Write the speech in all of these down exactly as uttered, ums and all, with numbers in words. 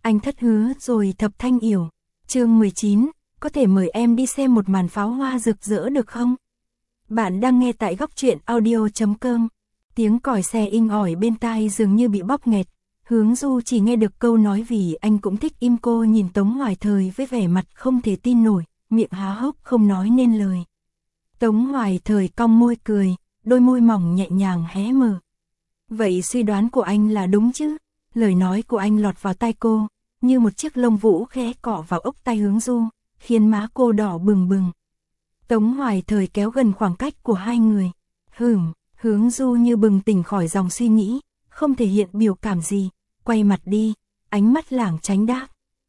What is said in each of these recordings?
Anh thất hứa rồi Thập Thanh Yểu. Chương mười chín, có thể mời em đi xem một màn pháo hoa rực rỡ được không? Bạn đang nghe tại góc truyện audio chấm com. Tiếng còi xe inh ỏi bên tai dường như bị bóp nghẹt. Hướng Du chỉ nghe được câu nói vì anh cũng thích im. Cô nhìn Tống Hoài Thời với vẻ mặt không thể tin nổi, miệng há hốc không nói nên lời. Tống Hoài Thời cong môi cười, đôi môi mỏng nhẹ nhàng hé mở. Vậy suy đoán của anh là đúng chứ? Lời nói của anh lọt vào tai cô, như một chiếc lông vũ khẽ cọ vào ốc tai Hướng Du, khiến má cô đỏ bừng bừng. Tống Hoài Thời kéo gần khoảng cách của hai người. Hửm, Hướng Du như bừng tỉnh khỏi dòng suy nghĩ, không thể hiện biểu cảm gì, quay mặt đi, ánh mắt lảng tránh đáp.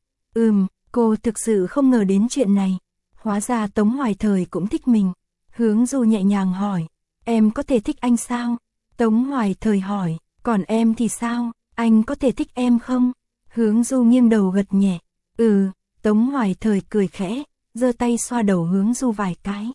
Ừm, cô thực sự không ngờ đến chuyện này. Hóa ra Tống Hoài Thời cũng thích mình. Hướng Du nhẹ nhàng hỏi, em có thể thích anh sao? Tống Hoài Thời hỏi, còn em thì sao, anh có thể thích em không? Hướng Du nghiêng đầu gật nhẹ. Ừ, Tống Hoài Thời cười khẽ, giơ tay xoa đầu Hướng Du vài cái.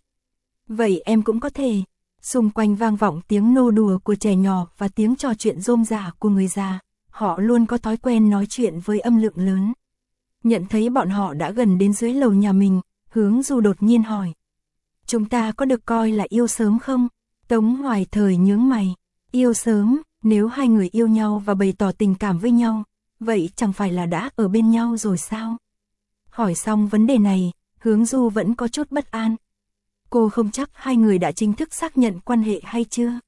Vậy em cũng có thể. Xung quanh vang vọng tiếng nô đùa của trẻ nhỏ và tiếng trò chuyện rôm rả của người già. Họ luôn có thói quen nói chuyện với âm lượng lớn. Nhận thấy bọn họ đã gần đến dưới lầu nhà mình, Hướng Du đột nhiên hỏi. Chúng ta có được coi là yêu sớm không? Tống Hoài Thời nhướng mày. Yêu sớm, nếu hai người yêu nhau và bày tỏ tình cảm với nhau, vậy chẳng phải là đã ở bên nhau rồi sao? Hỏi xong vấn đề này, Hướng Du vẫn có chút bất an. Cô không chắc hai người đã chính thức xác nhận quan hệ hay chưa?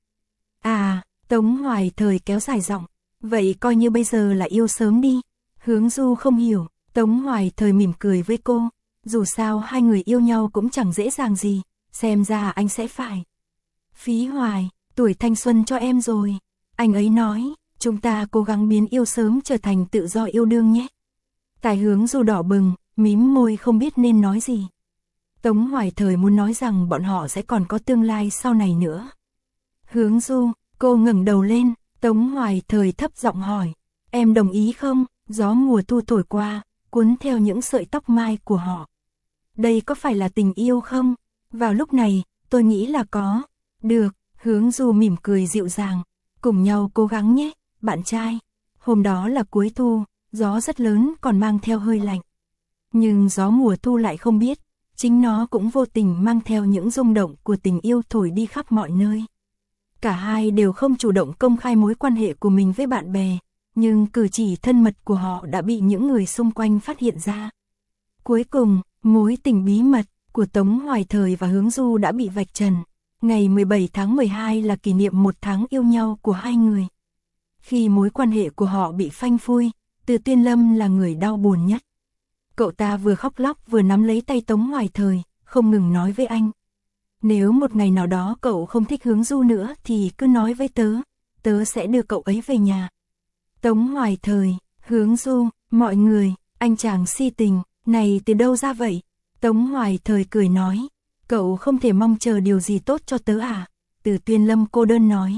À, Tống Hoài Thời kéo dài giọng. Vậy coi như bây giờ là yêu sớm đi. Hướng Du không hiểu, Tống Hoài Thời mỉm cười với cô. Dù sao hai người yêu nhau cũng chẳng dễ dàng gì, xem ra anh sẽ phải. Phí hoài, tuổi thanh xuân cho em rồi. Anh ấy nói, chúng ta cố gắng biến yêu sớm trở thành tự do yêu đương nhé. Tài Hướng Du đỏ bừng, mím môi không biết nên nói gì. Tống Hoài Thời muốn nói rằng bọn họ sẽ còn có tương lai sau này nữa. Hướng Du, cô ngẩng đầu lên, Tống Hoài Thời thấp giọng hỏi, em đồng ý không? Gió mùa thu thổi qua, cuốn theo những sợi tóc mai của họ. Đây có phải là tình yêu không? Vào lúc này, tôi nghĩ là có. Được, Hướng Du mỉm cười dịu dàng. Cùng nhau cố gắng nhé, bạn trai. Hôm đó là cuối thu, gió rất lớn còn mang theo hơi lạnh. Nhưng gió mùa thu lại không biết, chính nó cũng vô tình mang theo những rung động của tình yêu thổi đi khắp mọi nơi. Cả hai đều không chủ động công khai mối quan hệ của mình với bạn bè, nhưng cử chỉ thân mật của họ đã bị những người xung quanh phát hiện ra. Cuối cùng, mối tình bí mật của Tống Hoài Thời và Hướng Du đã bị vạch trần. Ngày mười bảy tháng mười hai là kỷ niệm một tháng yêu nhau của hai người. Khi mối quan hệ của họ bị phanh phui, Từ Tuyên Lâm là người đau buồn nhất. Cậu ta vừa khóc lóc vừa nắm lấy tay Tống Hoài Thời, không ngừng nói với anh. Nếu một ngày nào đó cậu không thích Hướng Du nữa thì cứ nói với tớ, tớ sẽ đưa cậu ấy về nhà. Tống Hoài Thời, Hướng Du, mọi người, anh chàng si tình, này từ đâu ra vậy? Tống Hoài Thời cười nói, cậu không thể mong chờ điều gì tốt cho tớ à? Từ Tuyên Lâm cô đơn nói.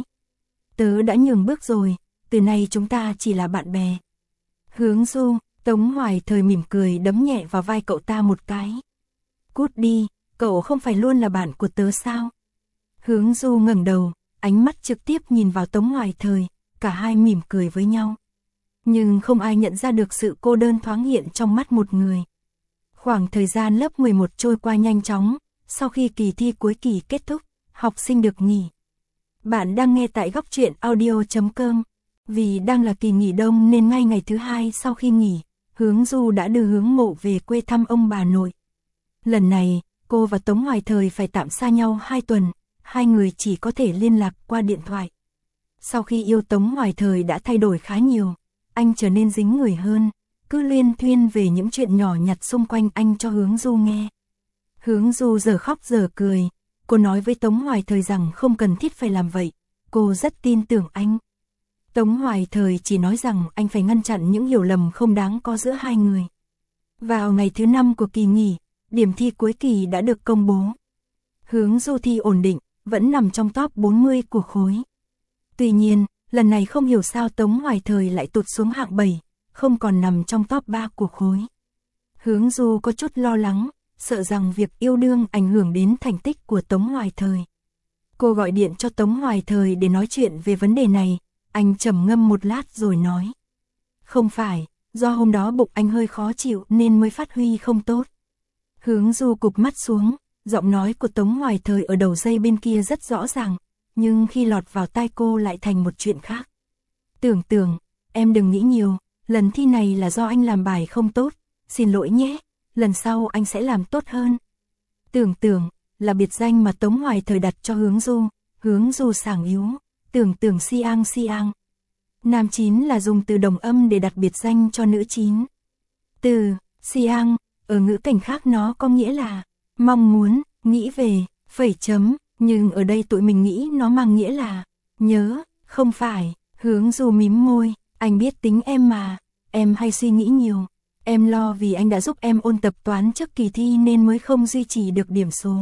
Tớ đã nhường bước rồi, từ nay chúng ta chỉ là bạn bè. Hướng Du, Tống Hoài Thời mỉm cười đấm nhẹ vào vai cậu ta một cái. Cút đi, cậu không phải luôn là bạn của tớ sao? Hướng Du ngẩng đầu, ánh mắt trực tiếp nhìn vào Tống Hoài Thời, cả hai mỉm cười với nhau. Nhưng không ai nhận ra được sự cô đơn thoáng hiện trong mắt một người. Khoảng thời gian lớp mười một trôi qua nhanh chóng, sau khi kỳ thi cuối kỳ kết thúc, học sinh được nghỉ. Bạn đang nghe tại góc truyện audio chấm com. Vì đang là kỳ nghỉ đông nên ngay ngày thứ hai sau khi nghỉ, Hướng Du đã đưa Hướng Mộ về quê thăm ông bà nội. Lần này, cô và Tống Hoài Thời phải tạm xa nhau hai tuần, hai người chỉ có thể liên lạc qua điện thoại. Sau khi yêu Tống Hoài Thời đã thay đổi khá nhiều, anh trở nên dính người hơn, cứ luyên thuyên về những chuyện nhỏ nhặt xung quanh anh cho Hướng Du nghe. Hướng Du giờ khóc giờ cười, cô nói với Tống Hoài Thời rằng không cần thiết phải làm vậy, cô rất tin tưởng anh. Tống Hoài Thời chỉ nói rằng anh phải ngăn chặn những hiểu lầm không đáng có giữa hai người. Vào ngày thứ năm của kỳ nghỉ, điểm thi cuối kỳ đã được công bố. Hướng Du thi ổn định, vẫn nằm trong top bốn mươi của khối. Tuy nhiên, lần này không hiểu sao Tống Hoài Thời lại tụt xuống hạng bảy, không còn nằm trong top ba của khối. Hướng Du có chút lo lắng, sợ rằng việc yêu đương ảnh hưởng đến thành tích của Tống Hoài Thời. Cô gọi điện cho Tống Hoài Thời để nói chuyện về vấn đề này, anh trầm ngâm một lát rồi nói. Không phải, do hôm đó bụng anh hơi khó chịu nên mới phát huy không tốt. Hướng Du cụp mắt xuống, giọng nói của Tống Hoài Thời ở đầu dây bên kia rất rõ ràng, nhưng khi lọt vào tai cô lại thành một chuyện khác. Tưởng Tưởng, em đừng nghĩ nhiều, lần thi này là do anh làm bài không tốt, xin lỗi nhé, lần sau anh sẽ làm tốt hơn. Tưởng Tưởng là biệt danh mà Tống Hoài Thời đặt cho Hướng Du, Hướng Du sảng yếu, Tưởng Tưởng si ang si ang. Nam chín là dùng từ đồng âm để đặt biệt danh cho nữ chín. Từ si ang ở ngữ cảnh khác nó có nghĩa là mong muốn, nghĩ về, phẩy chấm, nhưng ở đây tụi mình nghĩ nó mang nghĩa là nhớ, không phải. Hướng Du mím môi, anh biết tính em mà, em hay suy nghĩ nhiều. Em lo vì anh đã giúp em ôn tập toán trước kỳ thi nên mới không duy trì được điểm số.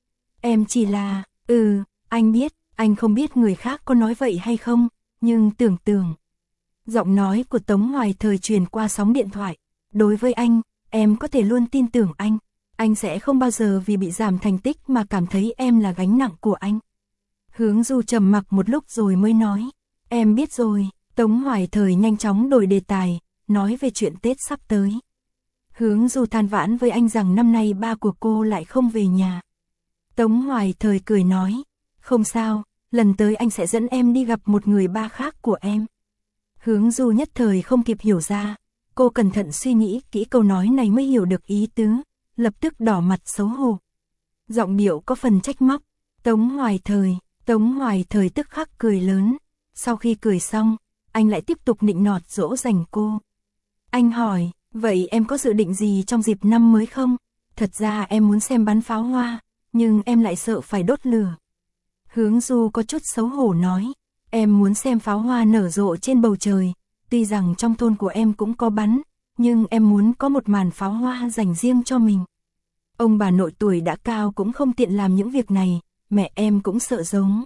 Em chỉ là, ừ, anh biết, anh không biết người khác có nói vậy hay không, nhưng Tưởng Tưởng. Giọng nói của Tống Hoài Thời truyền qua sóng điện thoại. Đối với anh, em có thể luôn tin tưởng anh. Anh sẽ không bao giờ vì bị giảm thành tích mà cảm thấy em là gánh nặng của anh. Hướng Du trầm mặc một lúc rồi mới nói. Em biết rồi. Tống Hoài Thời nhanh chóng đổi đề tài, nói về chuyện Tết sắp tới. Hướng Du than vãn với anh rằng năm nay ba của cô lại không về nhà. Tống Hoài Thời cười nói. Không sao, lần tới anh sẽ dẫn em đi gặp một người ba khác của em. Hướng Du nhất thời không kịp hiểu ra. Cô cẩn thận suy nghĩ kỹ câu nói này mới hiểu được ý tứ, lập tức đỏ mặt xấu hổ. Giọng điệu có phần trách móc. Tống Hoài Thời, Tống Hoài Thời tức khắc cười lớn. Sau khi cười xong, anh lại tiếp tục nịnh nọt dỗ dành cô. Anh hỏi, vậy em có dự định gì trong dịp năm mới không? Thật ra em muốn xem bắn pháo hoa, nhưng em lại sợ phải đốt lửa. Hướng Du có chút xấu hổ nói, em muốn xem pháo hoa nở rộ trên bầu trời, tuy rằng trong thôn của em cũng có bắn, nhưng em muốn có một màn pháo hoa dành riêng cho mình. Ông bà nội tuổi đã cao cũng không tiện làm những việc này, mẹ em cũng sợ giống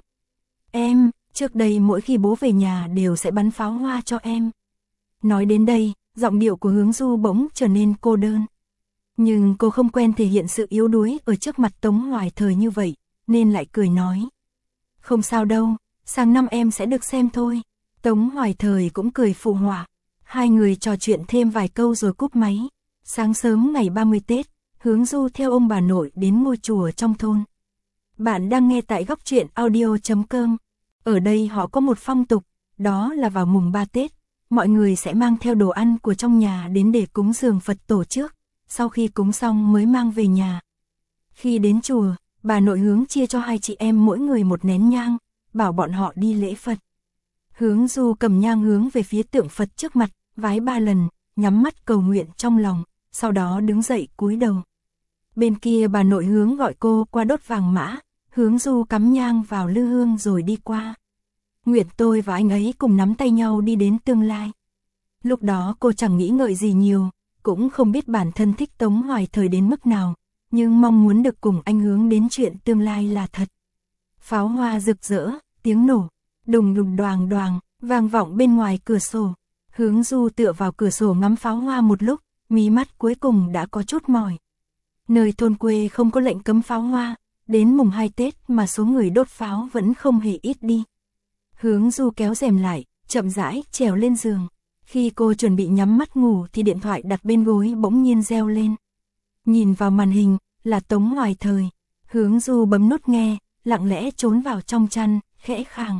em, trước đây mỗi khi bố về nhà đều sẽ bắn pháo hoa cho em. Nói đến đây, giọng điệu của Hướng Du bỗng trở nên cô đơn. Nhưng cô không quen thể hiện sự yếu đuối ở trước mặt Tống Hoài Thời như vậy, nên lại cười nói. Không sao đâu, sang năm em sẽ được xem thôi. Tống Hoài Thời cũng cười phụ họa. Hai người trò chuyện thêm vài câu rồi cúp máy. Sáng sớm ngày ba mươi Tết, Hướng Du theo ông bà nội đến ngôi chùa trong thôn. Bạn đang nghe tại góc truyện audio chấm com. Ở đây họ có một phong tục, đó là vào mùng ba Tết, mọi người sẽ mang theo đồ ăn của trong nhà đến để cúng dường Phật tổ trước, sau khi cúng xong mới mang về nhà. Khi đến chùa, bà nội Hướng chia cho hai chị em mỗi người một nén nhang, bảo bọn họ đi lễ Phật. Hướng Du cầm nhang hướng về phía tượng Phật trước mặt, vái ba lần, nhắm mắt cầu nguyện trong lòng, sau đó đứng dậy cúi đầu. Bên kia bà nội Hướng gọi cô qua đốt vàng mã, Hướng Du cắm nhang vào lư hương rồi đi qua. Nguyện tôi và anh ấy cùng nắm tay nhau đi đến tương lai. Lúc đó cô chẳng nghĩ ngợi gì nhiều, cũng không biết bản thân thích Tống Hoài Thời đến mức nào, nhưng mong muốn được cùng anh hướng đến chuyện tương lai là thật. Pháo hoa rực rỡ, tiếng nổ, đùng đùng đoàng đoàng, vang vọng bên ngoài cửa sổ. Hướng Du tựa vào cửa sổ ngắm pháo hoa một lúc, mí mắt cuối cùng đã có chút mỏi. Nơi thôn quê không có lệnh cấm pháo hoa, đến mùng hai Tết mà số người đốt pháo vẫn không hề ít đi. Hướng Du kéo rèm lại, chậm rãi trèo lên giường. Khi cô chuẩn bị nhắm mắt ngủ thì điện thoại đặt bên gối bỗng nhiên reo lên. Nhìn vào màn hình, là Tống Hoài Thời. Hướng Du bấm nút nghe, lặng lẽ trốn vào trong chăn, khẽ khàng.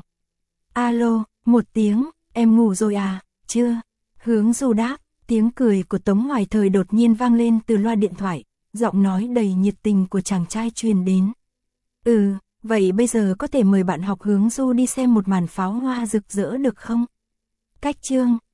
Alo, một tiếng, em ngủ rồi à, chưa? Hướng Du đáp, tiếng cười của Tống Hoài Thời đột nhiên vang lên từ loa điện thoại, giọng nói đầy nhiệt tình của chàng trai truyền đến. Ừ, vậy bây giờ có thể mời bạn học Hướng Du đi xem một màn pháo hoa rực rỡ được không? Cách chương